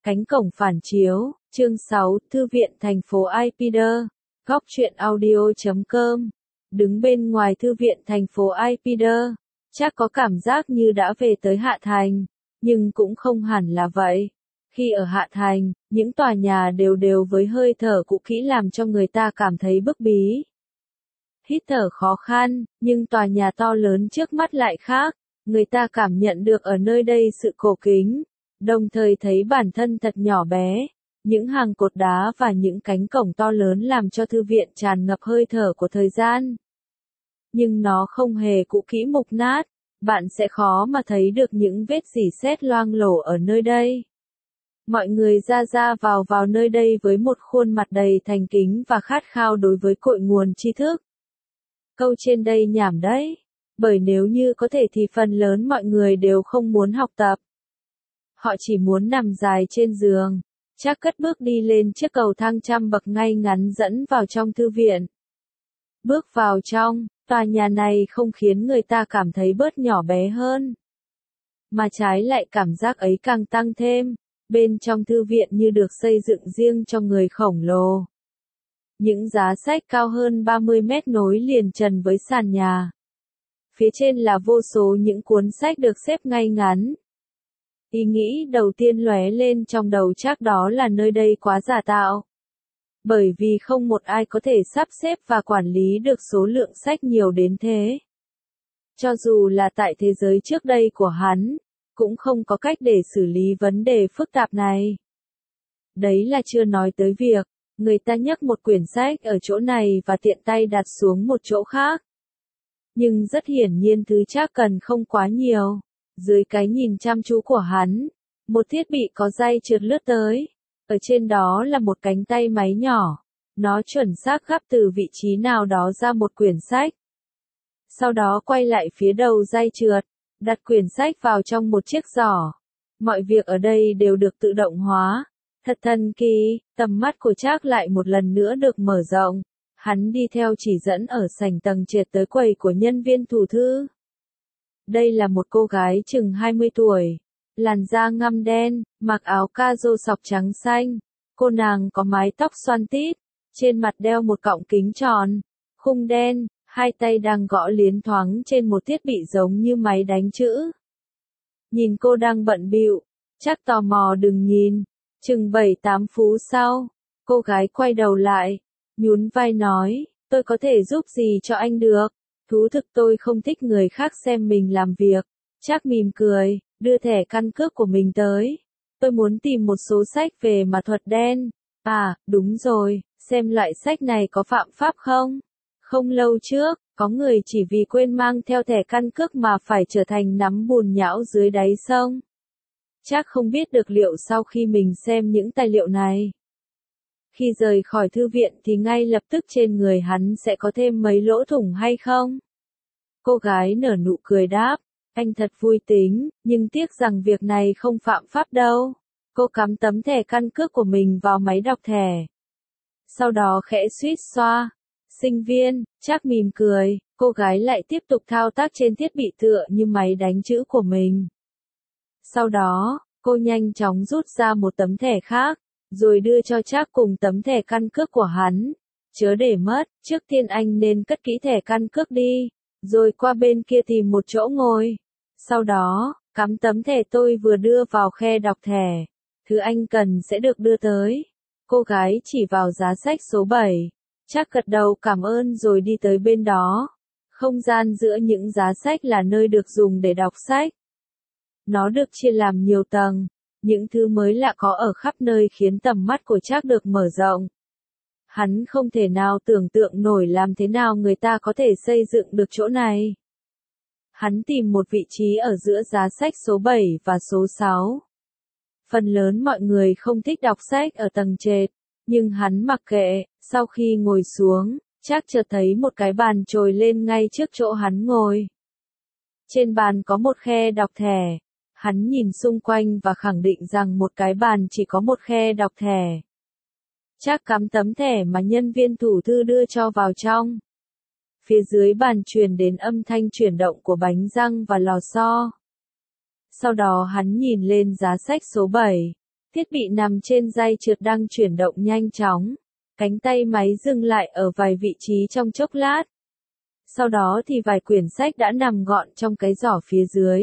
Cánh cổng phản chiếu, chương 6, Thư viện thành phố Ipider, góc truyện audio.com. Đứng bên ngoài Thư viện thành phố Ipider, chắc có cảm giác như đã về tới Hạ Thành, nhưng cũng không hẳn là vậy. Khi ở Hạ Thành, những tòa nhà đều đều với hơi thở cũ kỹ làm cho người ta cảm thấy bức bí. Hít thở khó khăn, nhưng tòa nhà to lớn trước mắt lại khác, người ta cảm nhận được ở nơi đây sự cổ kính, đồng thời thấy bản thân thật nhỏ bé. Những hàng cột đá và những cánh cổng to lớn làm cho thư viện tràn ngập hơi thở của thời gian. Nhưng nó không hề cũ kỹ mục nát, bạn sẽ khó mà thấy được những vết rỉ sét loang lổ ở nơi đây. Mọi người ra ra vào vào nơi đây với một khuôn mặt đầy thành kính và khát khao đối với cội nguồn tri thức. Câu trên đây nhảm đấy, bởi nếu như có thể thì phần lớn mọi người đều không muốn học tập. Họ chỉ muốn nằm dài trên giường, chắc cất bước đi lên chiếc cầu thang trăm bậc ngay ngắn dẫn vào trong thư viện. Bước vào trong, tòa nhà này không khiến người ta cảm thấy bớt nhỏ bé hơn, mà trái lại cảm giác ấy càng tăng thêm. Bên trong thư viện như được xây dựng riêng cho người khổng lồ. Những giá sách cao hơn 30 mét nối liền trần với sàn nhà. Phía trên là vô số những cuốn sách được xếp ngay ngắn. Ý nghĩ đầu tiên lóe lên trong đầu chắc đó là nơi đây quá giả tạo. Bởi vì không một ai có thể sắp xếp và quản lý được số lượng sách nhiều đến thế. Cho dù là tại thế giới trước đây của hắn, cũng không có cách để xử lý vấn đề phức tạp này. Đấy là chưa nói tới việc, người ta nhấc một quyển sách ở chỗ này và tiện tay đặt xuống một chỗ khác. Nhưng rất hiển nhiên thứ chắc cần không quá nhiều. Dưới cái nhìn chăm chú của hắn, một thiết bị có dây trượt lướt tới. Ở trên đó là một cánh tay máy nhỏ. Nó chuẩn xác gắp từ vị trí nào đó ra một quyển sách. Sau đó quay lại phía đầu dây trượt, đặt quyển sách vào trong một chiếc giỏ. Mọi việc ở đây đều được tự động hóa. Thật thần kỳ, tầm mắt của Trác lại một lần nữa được mở rộng. Hắn đi theo chỉ dẫn ở sảnh tầng trệt tới quầy của nhân viên thủ thư. Đây là một cô gái chừng 20 tuổi, làn da ngăm đen, mặc áo ca-rô sọc trắng xanh. Cô nàng có mái tóc xoăn tít, trên mặt đeo một cọng kính tròn, khung đen, hai tay đang gõ liến thoáng trên một thiết bị giống như máy đánh chữ. Nhìn cô đang bận bịu, Trác tò mò đừng nhìn. Chừng 7-8 phút sau, cô gái quay đầu lại, nhún vai nói, tôi có thể giúp gì cho anh được? Thú thực tôi không thích người khác xem mình làm việc. Trác mỉm cười, đưa thẻ căn cước của mình tới. Tôi muốn tìm một số sách về ma thuật đen. À, đúng rồi, xem loại sách này có phạm pháp không? Không lâu trước, có người chỉ vì quên mang theo thẻ căn cước mà phải trở thành nắm bùn nhão dưới đáy sông. Chắc không biết được liệu sau khi mình xem những tài liệu này, khi rời khỏi thư viện thì ngay lập tức trên người hắn sẽ có thêm mấy lỗ thủng hay không? Cô gái nở nụ cười đáp, anh thật vui tính, nhưng tiếc rằng việc này không phạm pháp đâu. Cô cắm tấm thẻ căn cước của mình vào máy đọc thẻ. Sau đó khẽ suýt xoa. Sinh viên, Trác mỉm cười, cô gái lại tiếp tục thao tác trên thiết bị tựa như máy đánh chữ của mình. Sau đó, cô nhanh chóng rút ra một tấm thẻ khác, rồi đưa cho Trác cùng tấm thẻ căn cước của hắn. Chớ để mất, trước tiên anh nên cất kỹ thẻ căn cước đi, rồi qua bên kia tìm một chỗ ngồi. Sau đó, cắm tấm thẻ tôi vừa đưa vào khe đọc thẻ. Thứ anh cần sẽ được đưa tới. Cô gái chỉ vào giá sách số 7. Trác gật đầu cảm ơn rồi đi tới bên đó. Không gian giữa những giá sách là nơi được dùng để đọc sách. Nó được chia làm nhiều tầng, những thứ mới lạ có ở khắp nơi khiến tầm mắt của Trác được mở rộng. Hắn không thể nào tưởng tượng nổi làm thế nào người ta có thể xây dựng được chỗ này. Hắn tìm một vị trí ở giữa giá sách số 7 và số 6. Phần lớn mọi người không thích đọc sách ở tầng trệt, nhưng hắn mặc kệ. Sau khi ngồi xuống, Trác chợt thấy một cái bàn trồi lên ngay trước chỗ hắn ngồi. Trên bàn có một khe đọc thẻ. Hắn nhìn xung quanh và khẳng định rằng một cái bàn chỉ có một khe đọc thẻ. Trác cắm tấm thẻ mà nhân viên thủ thư đưa cho vào trong. Phía dưới bàn truyền đến âm thanh chuyển động của bánh răng và lò xo. Sau đó hắn nhìn lên giá sách số 7. Thiết bị nằm trên dây trượt đang chuyển động nhanh chóng. Cánh tay máy dừng lại ở vài vị trí trong chốc lát. Sau đó thì vài quyển sách đã nằm gọn trong cái giỏ phía dưới.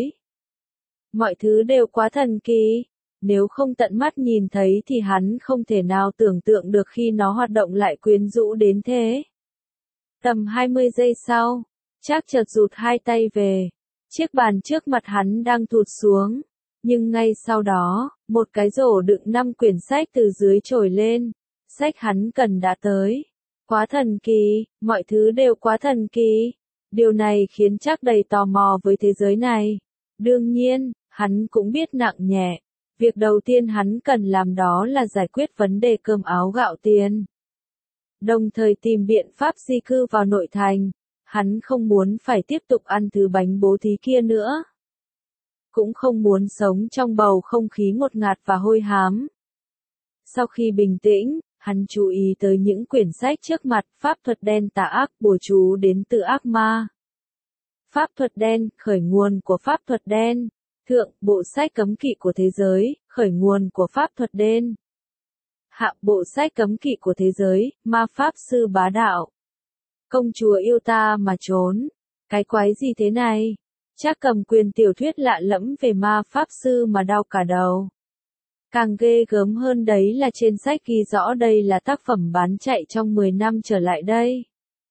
Mọi thứ đều quá thần kỳ. Nếu không tận mắt nhìn thấy thì hắn không thể nào tưởng tượng được khi nó hoạt động lại quyến rũ đến thế. Tầm 20 giây sau, Trác chợt rụt hai tay về. Chiếc bàn trước mặt hắn đang thụt xuống. Nhưng ngay sau đó, một cái rổ đựng 5 quyển sách từ dưới trồi lên. Sách hắn cần đã tới. Quá thần kỳ, mọi thứ đều quá thần kỳ. Điều này khiến Trác đầy tò mò với thế giới này. Đương nhiên, hắn cũng biết nặng nhẹ. Việc đầu tiên hắn cần làm đó là giải quyết vấn đề cơm áo gạo tiền. Đồng thời tìm biện pháp di cư vào nội thành. Hắn không muốn phải tiếp tục ăn thứ bánh bố thí kia nữa. Cũng không muốn sống trong bầu không khí ngột ngạt và hôi hám. Sau khi bình tĩnh, hắn chú ý tới những quyển sách trước mặt, pháp thuật đen tà ác, bùa chú đến từ ác ma. Pháp thuật đen, khởi nguồn của pháp thuật đen. Thượng, bộ sách cấm kỵ của thế giới, khởi nguồn của pháp thuật đen. Hạ, bộ sách cấm kỵ của thế giới, ma pháp sư bá đạo. Công chúa yêu ta mà trốn. Cái quái gì thế này? Trác cầm quyền tiểu thuyết lạ lẫm về ma pháp sư mà đau cả đầu. Càng ghê gớm hơn đấy là trên sách ghi rõ đây là tác phẩm bán chạy trong 10 năm trở lại đây.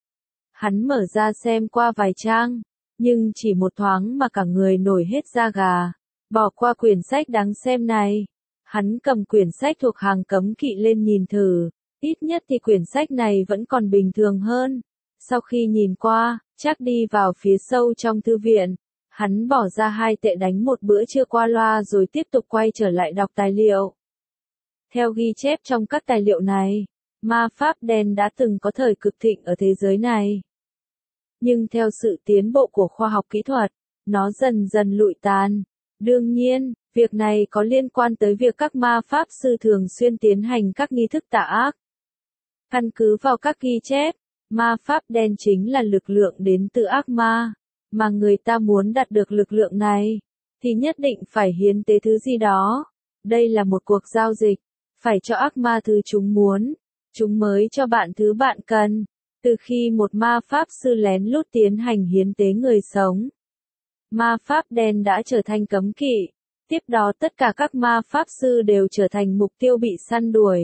Hắn mở ra xem qua vài trang, nhưng chỉ một thoáng mà cả người nổi hết da gà. Bỏ qua quyển sách đáng xem này. Hắn cầm quyển sách thuộc hàng cấm kỵ lên nhìn thử. Ít nhất thì quyển sách này vẫn còn bình thường hơn. Sau khi nhìn qua, Trác đi vào phía sâu trong thư viện. Hắn bỏ ra 2 tệ đánh một bữa trưa qua loa rồi tiếp tục quay trở lại đọc tài liệu. Theo ghi chép trong các tài liệu này, ma pháp đen đã từng có thời cực thịnh ở thế giới này. Nhưng theo sự tiến bộ của khoa học kỹ thuật, nó dần dần lụi tàn. Đương nhiên, việc này có liên quan tới việc các ma pháp sư thường xuyên tiến hành các nghi thức tà ác. Căn cứ vào các ghi chép, ma pháp đen chính là lực lượng đến từ ác ma. Mà người ta muốn đạt được lực lượng này, thì nhất định phải hiến tế thứ gì đó. Đây là một cuộc giao dịch. Phải cho ác ma thứ chúng muốn. Chúng mới cho bạn thứ bạn cần. Từ khi một ma pháp sư lén lút tiến hành hiến tế người sống, ma pháp đen đã trở thành cấm kỵ. Tiếp đó tất cả các ma pháp sư đều trở thành mục tiêu bị săn đuổi.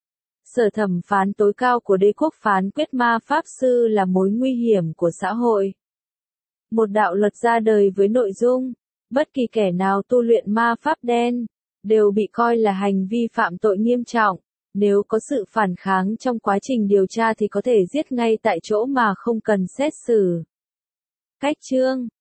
Sở thẩm phán tối cao của đế quốc phán quyết ma pháp sư là mối nguy hiểm của xã hội. Một đạo luật ra đời với nội dung, bất kỳ kẻ nào tu luyện ma pháp đen, đều bị coi là hành vi phạm tội nghiêm trọng. Nếu có sự phản kháng trong quá trình điều tra thì có thể giết ngay tại chỗ mà không cần xét xử. Cách chương